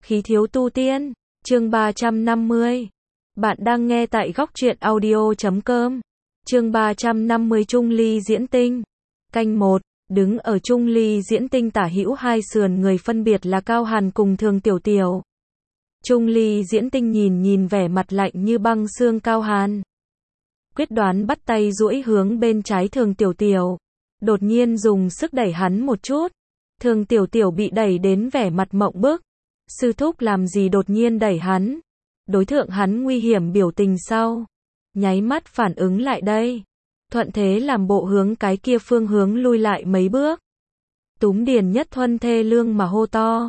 Khí thiếu tu tiên, chương 350. Bạn đang nghe tại góc truyện audio.com. Chương 350 Trung Ly diễn tinh. Canh 1, đứng ở Trung Ly diễn tinh tả hữu hai sườn người phân biệt là Cao Hàn cùng Thường Tiểu Tiểu. Trung Ly diễn tinh nhìn vẻ mặt lạnh như băng xương Cao Hàn. Quyết đoán bắt tay duỗi hướng bên trái Thường Tiểu Tiểu. Đột nhiên dùng sức đẩy hắn một chút. Thường Tiểu Tiểu bị đẩy đến vẻ mặt mộng bức. Sư thúc làm gì đột nhiên đẩy hắn? Đối tượng hắn nguy hiểm biểu tình sau. Nháy mắt phản ứng lại đây. Thuận thế làm bộ hướng cái kia phương hướng lui lại mấy bước. Túm Điền Nhất Thuân thê lương mà hô to.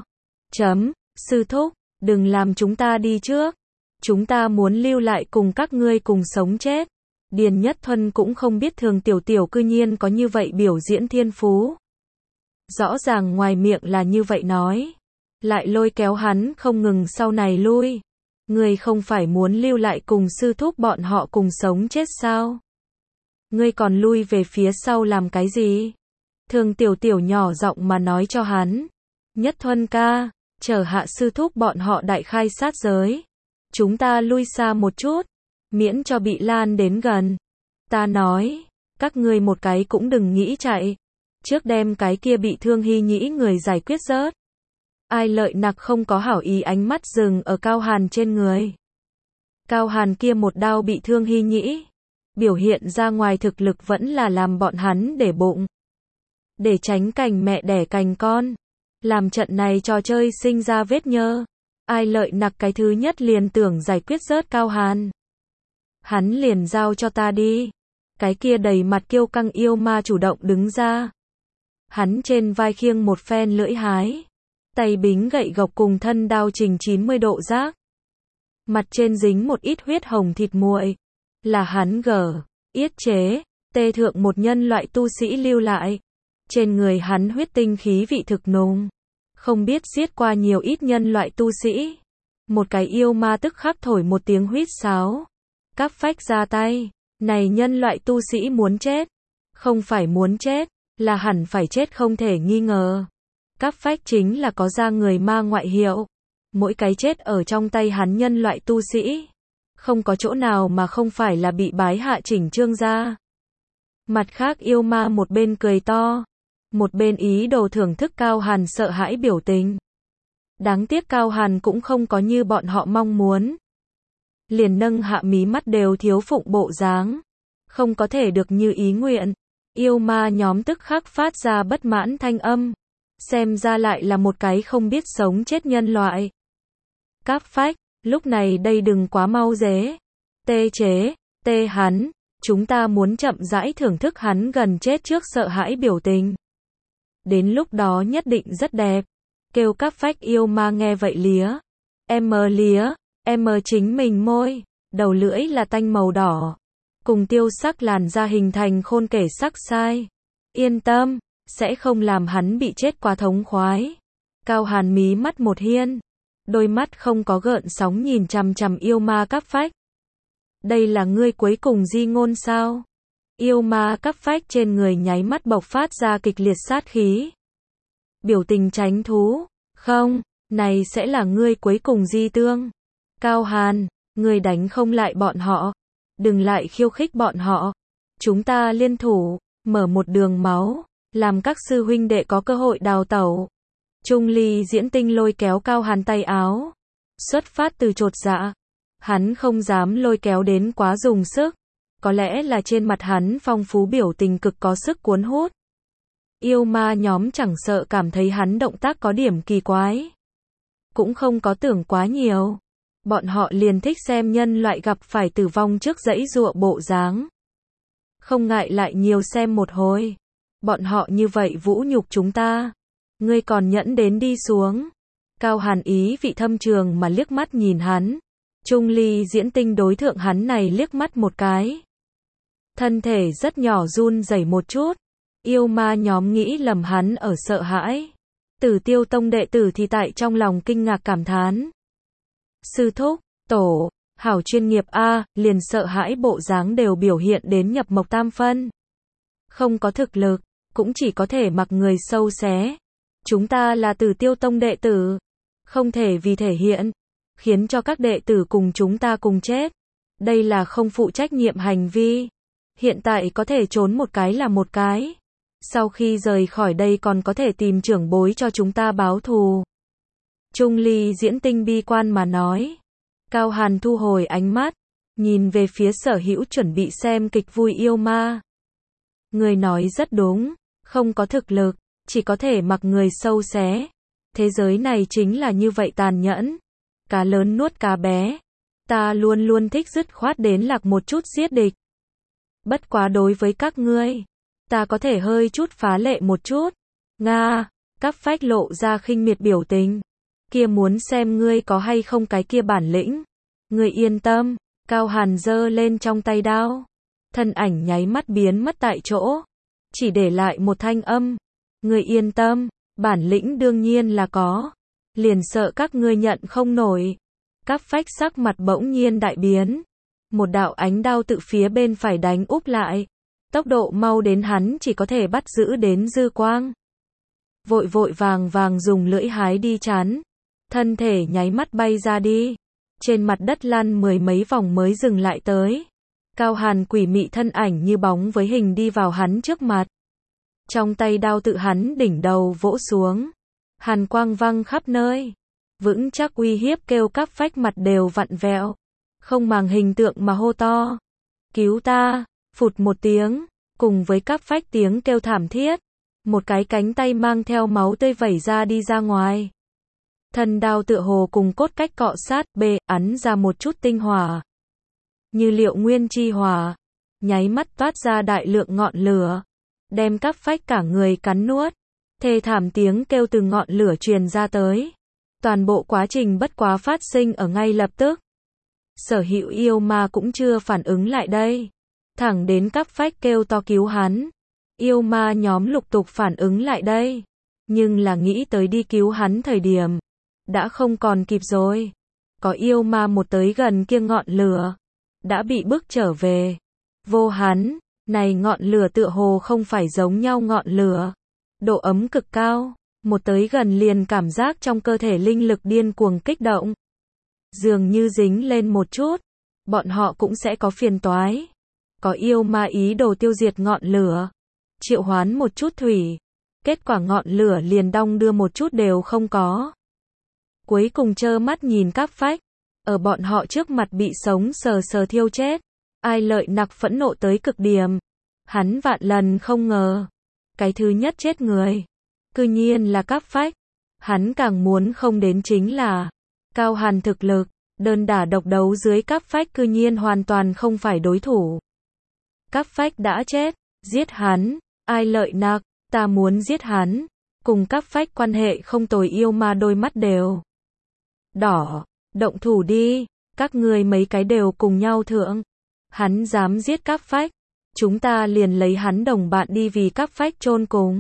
Sư thúc, đừng làm chúng ta đi trước. Chúng ta muốn lưu lại cùng các ngươi cùng sống chết. Điền Nhất Thuân cũng không biết Thường Tiểu Tiểu cư nhiên có như vậy biểu diễn thiên phú. Rõ ràng ngoài miệng là như vậy nói. Lại lôi kéo hắn không ngừng sau này lui. Ngươi không phải muốn lưu lại cùng sư thúc bọn họ cùng sống chết sao? Ngươi còn lui về phía sau làm cái gì? Thường Tiểu Tiểu nhỏ giọng mà nói cho hắn. Nhất Thuân ca, chờ hạ sư thúc bọn họ đại khai sát giới. Chúng ta lui xa một chút, miễn cho bị lan đến gần. Ta nói, các ngươi một cái cũng đừng nghĩ chạy. Trước đem cái kia bị Thương Hy Nhĩ người giải quyết rớt. Ai Lợi Nặc không có hảo ý ánh mắt dừng ở Cao Hàn trên người. Cao Hàn kia một đao bị Thương Hy Nhĩ. Biểu hiện ra ngoài thực lực vẫn là làm bọn hắn để bụng. Để tránh cành mẹ đẻ cành con. Làm trận này trò chơi sinh ra vết nhơ. Ai Lợi Nặc cái thứ nhất liền tưởng giải quyết rớt Cao Hàn. Hắn liền giao cho ta đi. Cái kia đầy mặt kiêu căng yêu ma chủ động đứng ra. Hắn trên vai khiêng một phen lưỡi hái. Tay bính gậy gộc cùng thân đao trình 90 độ giác. Mặt trên dính một ít huyết hồng thịt muội. Là hắn yết chế, tê thượng một nhân loại tu sĩ lưu lại. Trên người hắn huyết tinh khí vị thực nùng. Không biết giết qua nhiều ít nhân loại tu sĩ. Một cái yêu ma tức khắc thổi một tiếng huýt sáo. Cáp phách ra tay. Này nhân loại tu sĩ muốn chết. Không phải muốn chết, là hẳn phải chết không thể nghi ngờ. Cáp phách chính là có ra người ma ngoại hiệu. Mỗi cái chết ở trong tay hắn nhân loại tu sĩ. Không có chỗ nào mà không phải là bị bái hạ chỉnh trương ra. Mặt khác yêu ma một bên cười to. Một bên ý đồ thưởng thức Cao Hàn sợ hãi biểu tình. Đáng tiếc Cao Hàn cũng không có như bọn họ mong muốn. Liền nâng hạ mí mắt đều thiếu phụng bộ dáng. Không có thể được như ý nguyện. Yêu ma nhóm tức khắc phát ra bất mãn thanh âm. Xem ra lại là một cái không biết sống chết nhân loại. Cáp phách, lúc này đây đừng quá mau dế. Tê chế, tê hắn. Chúng ta muốn chậm rãi thưởng thức hắn gần chết trước sợ hãi biểu tình. Đến lúc đó nhất định rất đẹp. Kêu cáp phách yêu ma nghe vậy lía. Em chính mình môi. Đầu lưỡi là tanh màu đỏ. Cùng tiêu sắc làn da hình thành khôn kể sắc sai. Yên tâm, sẽ không làm hắn bị chết quá thống khoái. Cao Hàn mí mắt một hiên. Đôi mắt không có gợn sóng nhìn chằm chằm yêu ma cáp phách. Đây là ngươi cuối cùng di ngôn sao? Yêu ma cáp phách trên người nháy mắt bộc phát ra kịch liệt sát khí. Biểu tình tránh thú. Không, này sẽ là ngươi cuối cùng di tương. Cao Hàn, ngươi đánh không lại bọn họ. Đừng lại khiêu khích bọn họ. Chúng ta liên thủ, mở một đường máu, làm các sư huynh đệ có cơ hội đào tẩu. Trung Ly diễn tinh lôi kéo Cao Hàn tay áo. Xuất phát từ chột dạ. Hắn không dám lôi kéo đến quá dùng sức. Có lẽ là trên mặt hắn phong phú biểu tình cực có sức cuốn hút. Yêu ma nhóm chẳng sợ cảm thấy hắn động tác có điểm kỳ quái. Cũng không có tưởng quá nhiều. Bọn họ liền thích xem nhân loại gặp phải tử vong trước giãy giụa bộ dáng. Không ngại lại nhiều xem một hồi. Bọn họ như vậy vũ nhục chúng ta. Ngươi còn nhẫn đến đi xuống. Cao Hàn ý vị thâm trường mà liếc mắt nhìn hắn. Trung Ly diễn tinh đối thượng hắn này liếc mắt một cái. Thân thể rất nhỏ run rẩy một chút. Yêu ma nhóm nghĩ lầm hắn ở sợ hãi. Tử Tiêu Tông đệ tử thì tại trong lòng kinh ngạc cảm thán. Sư thúc, tổ, hảo chuyên nghiệp a, liền sợ hãi bộ dáng đều biểu hiện đến nhập mộc tam phân. Không có thực lực, cũng chỉ có thể mặc người sâu xé. Chúng ta là Tử Tiêu Tông đệ tử. Không thể vì thể hiện, khiến cho các đệ tử cùng chúng ta cùng chết. Đây là không phụ trách nhiệm hành vi. Hiện tại có thể trốn một cái là một cái. Sau khi rời khỏi đây còn có thể tìm trưởng bối cho chúng ta báo thù. Trung Ly Diễn Tinh bi quan mà nói. Cao Hàn thu hồi ánh mắt, nhìn về phía Sở Hữu chuẩn bị xem kịch vui yêu ma. Người nói rất đúng, không có thực lực, chỉ có thể mặc người sâu xé. Thế giới này chính là như vậy tàn nhẫn. Cá lớn nuốt cá bé. Ta luôn luôn thích dứt khoát đến lạc một chút giết địch. Bất quá đối với các ngươi, ta có thể hơi chút phá lệ một chút. Nga, Cáp Phách lộ ra khinh miệt biểu tình. Kia muốn xem ngươi có hay không cái kia bản lĩnh. Ngươi yên tâm, Cao Hàn giơ lên trong tay đao. Thân ảnh nháy mắt biến mất tại chỗ. Chỉ để lại một thanh âm. Ngươi yên tâm, bản lĩnh đương nhiên là có. Liền sợ các ngươi nhận không nổi. Cáp Phách sắc mặt bỗng nhiên đại biến. Một đạo ánh đao tự phía bên phải đánh úp lại. Tốc độ mau đến hắn chỉ có thể bắt giữ đến dư quang. Vội vội vàng vàng dùng lưỡi hái đi chắn. Thân thể nháy mắt bay ra đi. Trên mặt đất lăn mười mấy vòng mới dừng lại tới. Cao Hàn quỷ mị thân ảnh như bóng với hình đi vào hắn trước mặt. Trong tay đao tự hắn đỉnh đầu vỗ xuống. Hàn quang văng khắp nơi. Vững chắc uy hiếp kêu Cáp Phách mặt đều vặn vẹo. Không màng hình tượng mà hô to. Cứu ta, phụt một tiếng. Cùng với Cáp Phách tiếng kêu thảm thiết. Một cái cánh tay mang theo máu tươi vẩy ra đi ra ngoài. Thân đao tựa hồ cùng cốt cách cọ sát, ắn ra một chút tinh hỏa. Như liệu nguyên chi hỏa. Nháy mắt toát ra đại lượng ngọn lửa. Đem Cáp Phách cả người cắn nuốt. Thê thảm tiếng kêu từ ngọn lửa truyền ra tới. Toàn bộ quá trình bất quá phát sinh ở ngay lập tức. Sở Hữu yêu ma cũng chưa phản ứng lại đây. Thẳng đến Cáp Phách kêu to cứu hắn. Yêu ma nhóm lục tục phản ứng lại đây. Nhưng là nghĩ tới đi cứu hắn thời điểm. Đã không còn kịp rồi. Có yêu ma một tới gần kia ngọn lửa. Đã bị bức trở về. Vô hắn, này ngọn lửa tựa hồ không phải giống nhau ngọn lửa. Độ ấm cực cao. Một tới gần liền cảm giác trong cơ thể linh lực điên cuồng kích động. Dường như dính lên một chút. Bọn họ cũng sẽ có phiền toái. Có yêu ma ý đồ tiêu diệt ngọn lửa. Triệu hoán một chút thủy. Kết quả ngọn lửa liền đong đưa một chút đều không có. Cuối cùng trơ mắt nhìn Cáp Phách. Ở bọn họ trước mặt bị sống sờ sờ thiêu chết. Ai Lợi Nặc phẫn nộ tới cực điểm. Hắn vạn lần không ngờ. Cái thứ nhất chết người. Cư nhiên là Cáp Phách. Hắn càng muốn không đến chính là. Cao Hàn thực lực. Đơn đả độc đấu dưới Cáp Phách cư nhiên hoàn toàn không phải đối thủ. Cáp Phách đã chết. Giết hắn. Ai Lợi Nặc. Ta muốn giết hắn. Cùng Cáp Phách quan hệ không tồi yêu ma đôi mắt đều đỏ. Động thủ đi. Các ngươi mấy cái đều cùng nhau thượng. Hắn dám giết Cáp Phách. Chúng ta liền lấy hắn đồng bạn đi vì Cáp Phách chôn cùng.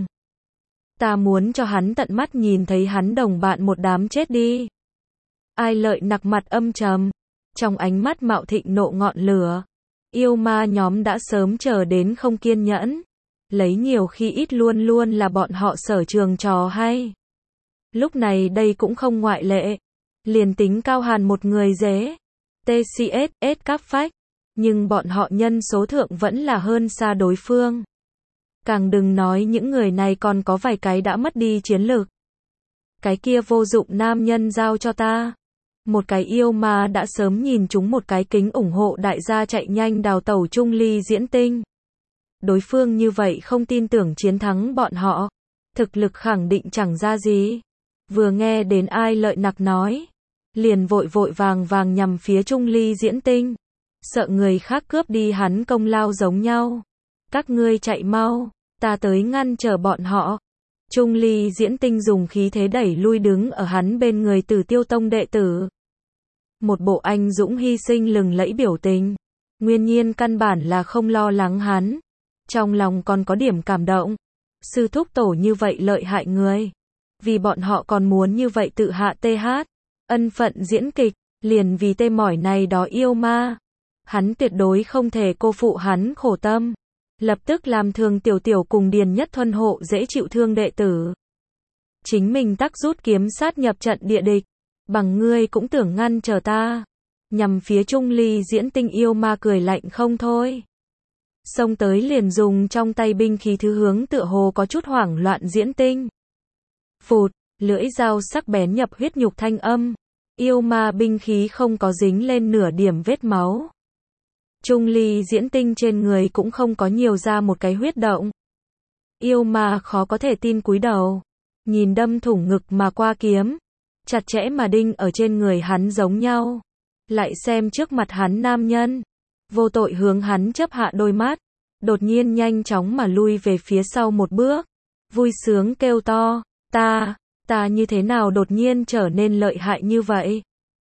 Ta muốn cho hắn tận mắt nhìn thấy hắn đồng bạn một đám chết đi. Ai Lợi Nặc mặt âm trầm. Trong ánh mắt mạo thịnh nộ ngọn lửa. Yêu ma nhóm đã sớm chờ đến không kiên nhẫn. Lấy nhiều khi ít luôn luôn là bọn họ sở trường trò hay. Lúc này đây cũng không ngoại lệ. Liền tính Cao Hàn một người dễ. TCS, Cáp Phách. Nhưng bọn họ nhân số thượng vẫn là hơn xa đối phương. Càng đừng nói những người này còn có vài cái đã mất đi chiến lực. Cái kia vô dụng nam nhân giao cho ta. Một cái yêu ma đã sớm nhìn chúng một cái kính ủng hộ đại gia chạy nhanh đào tẩu Trung Ly Diễn Tinh. Đối phương như vậy không tin tưởng chiến thắng bọn họ. Thực lực khẳng định chẳng ra gì. Vừa nghe đến Ai Lợi Nặc nói. Liền vội vội vàng vàng nhằm phía Trung Ly Diễn Tinh. Sợ người khác cướp đi hắn công lao giống nhau. Các ngươi chạy mau. Ta tới ngăn trở bọn họ. Trung Ly Diễn Tinh dùng khí thế đẩy lui đứng ở hắn bên người Tử Tiêu Tông đệ tử. Một bộ anh dũng hy sinh lừng lẫy biểu tình. Nguyên nhiên căn bản là không lo lắng hắn. Trong lòng còn có điểm cảm động. Sư thúc tổ như vậy lợi hại người. Vì bọn họ còn muốn như vậy tự hạ TH. Ân phận diễn kịch. Liền vì tê mỏi này đó yêu ma. Hắn tuyệt đối không thể cô phụ hắn khổ tâm. Lập tức làm Thường Tiểu Tiểu cùng Điền Nhất Thuần hộ dễ chịu thương đệ tử. Chính mình tắc rút kiếm sát nhập trận địa địch. Bằng ngươi cũng tưởng ngăn trở ta. Nhằm phía Trung Ly Diễn Tinh yêu ma cười lạnh không thôi. Xông tới liền dùng trong tay binh khí thứ hướng tựa hồ có chút hoảng loạn Diễn Tinh. Phụt, lưỡi dao sắc bén nhập huyết nhục thanh âm. Yêu ma binh khí không có dính lên nửa điểm vết máu. Trung Ly Diễn Tinh trên người cũng không có nhiều ra một cái huyết động. Yêu ma khó có thể tin cúi đầu. Nhìn đâm thủng ngực mà qua kiếm. Chặt chẽ mà đinh ở trên người hắn giống nhau. Lại xem trước mặt hắn nam nhân. Vô tội hướng hắn chớp hạ đôi mắt. Đột nhiên nhanh chóng mà lui về phía sau một bước. Vui sướng kêu to. Ta như thế nào đột nhiên trở nên lợi hại như vậy?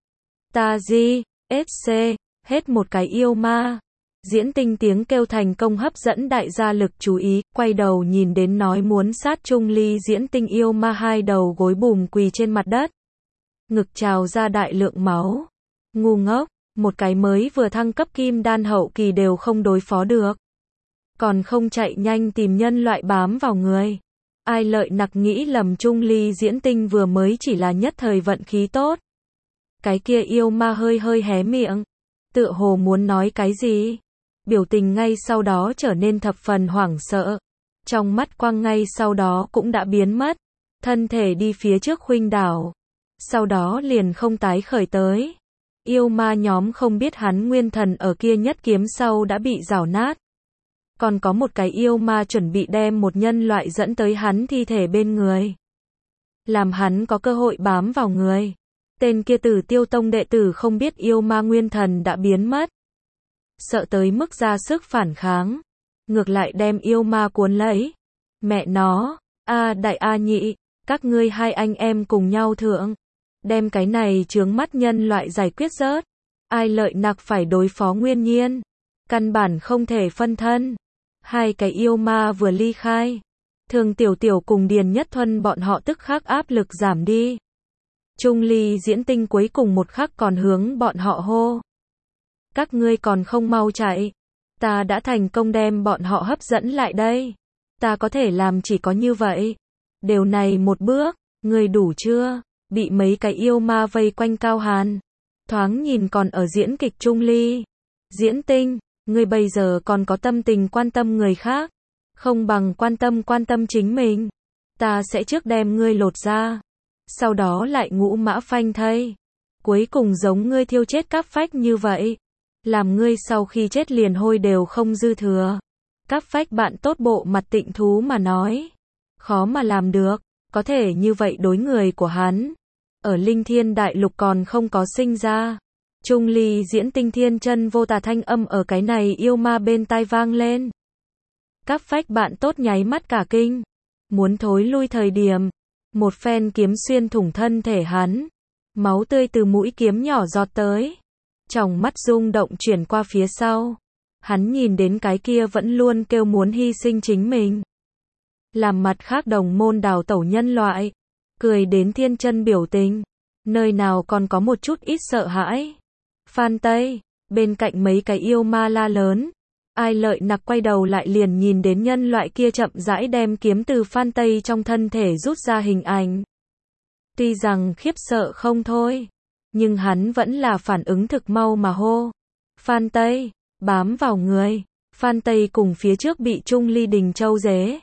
Ta gì? SC. Hết một cái yêu ma. Diễn Tinh tiếng kêu thành công hấp dẫn đại gia lực chú ý, quay đầu nhìn đến nói muốn sát Trung Ly Diễn Tinh yêu ma hai đầu gối bùm quỳ trên mặt đất. Ngực trào ra đại lượng máu. Ngu ngốc, một cái mới vừa thăng cấp kim đan hậu kỳ đều không đối phó được. Còn không chạy nhanh tìm nhân loại bám vào người. Ai lợi nặc nghĩ lầm Trung Ly Diễn Tinh vừa mới chỉ là nhất thời vận khí tốt. Cái kia yêu ma hơi hơi hé miệng. Tựa hồ muốn nói cái gì. Biểu tình ngay sau đó trở nên thập phần hoảng sợ. Trong mắt quang ngay sau đó cũng đã biến mất. Thân thể đi phía trước khuynh đảo. Sau đó liền không tái khởi tới. Yêu ma nhóm không biết hắn nguyên thần ở kia nhất kiếm sau đã bị rào nát. Còn có một cái yêu ma chuẩn bị đem một nhân loại dẫn tới hắn thi thể bên người. Làm hắn có cơ hội bám vào người. Tên kia Tử Tiêu Tông đệ tử không biết yêu ma nguyên thần đã biến mất. Sợ tới mức ra sức phản kháng. Ngược lại đem yêu ma cuốn lấy. Mẹ nó, đại a nhị, các ngươi hai anh em cùng nhau thượng. Đem cái này chướng mắt nhân loại giải quyết rớt. Ai lợi nặc phải đối phó Nguyên Nhiên. Căn bản không thể phân thân. Hai cái yêu ma vừa ly khai. Thường Tiểu Tiểu cùng Điền Nhất Thuân bọn họ tức khắc áp lực giảm đi. Trung Ly Diễn Tinh cuối cùng một khắc còn hướng bọn họ hô. Các ngươi còn không mau chạy. Ta đã thành công đem bọn họ hấp dẫn lại đây. Ta có thể làm chỉ có như vậy. Điều này một bước, ngươi đủ chưa? Bị mấy cái yêu ma vây quanh Cao Hàn. Thoáng nhìn còn ở diễn kịch Trung Ly Diễn Tinh, ngươi bây giờ còn có tâm tình quan tâm người khác. Không bằng quan tâm chính mình. Ta sẽ trước đem ngươi lột ra. Sau đó lại ngũ mã phanh thây. Cuối cùng giống ngươi thiêu chết cáp phách như vậy. Làm ngươi sau khi chết liền hôi đều không dư thừa. Cáp phách bạn tốt bộ mặt tịnh thú mà nói. Khó mà làm được. Có thể như vậy đối người của hắn. Ở Linh Thiên Đại Lục còn không có sinh ra. Trung Ly Diễn Tinh thiên chân vô tà thanh âm ở cái này yêu ma bên tai vang lên. Cáp phách bạn tốt nháy mắt cả kinh. Muốn thối lui thời điểm. Một phen kiếm xuyên thủng thân thể hắn. Máu tươi từ mũi kiếm nhỏ giọt tới. Tròng mắt rung động chuyển qua phía sau. Hắn nhìn đến cái kia vẫn luôn kêu muốn hy sinh chính mình. Làm mặt khác đồng môn đào tẩu nhân loại. Cười đến thiên chân biểu tình. Nơi nào còn có một chút ít sợ hãi. Phan Tây, bên cạnh mấy cái yêu ma la lớn. Ai lợi nặc quay đầu lại liền nhìn đến nhân loại kia chậm rãi đem kiếm từ Phan Tây trong thân thể rút ra hình ảnh. Tuy rằng khiếp sợ không thôi. Nhưng hắn vẫn là phản ứng thực mau mà hô. Phan Tây, bám vào người. Phan Tây cùng phía trước bị Trung Ly Đình Châu dế.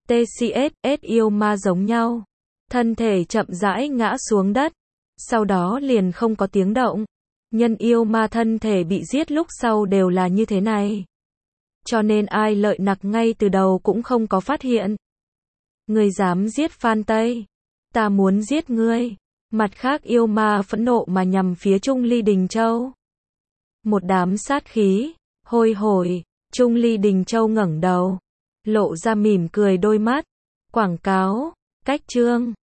TCSS yêu ma giống nhau. Thân thể chậm rãi ngã xuống đất. Sau đó liền không có tiếng động. Nhân yêu ma thân thể bị giết lúc sau đều là như thế này. Cho nên ai lợi nặc ngay từ đầu cũng không có phát hiện. Ngươi dám giết Phan Tây. Ta muốn giết ngươi. Mặt khác yêu ma phẫn nộ mà nhằm phía Trung Ly Đình Châu. Một đám sát khí, hôi hổi, Trung Ly Đình Châu ngẩng đầu. Lộ ra mỉm cười đôi mắt. Quảng cáo, cách chương.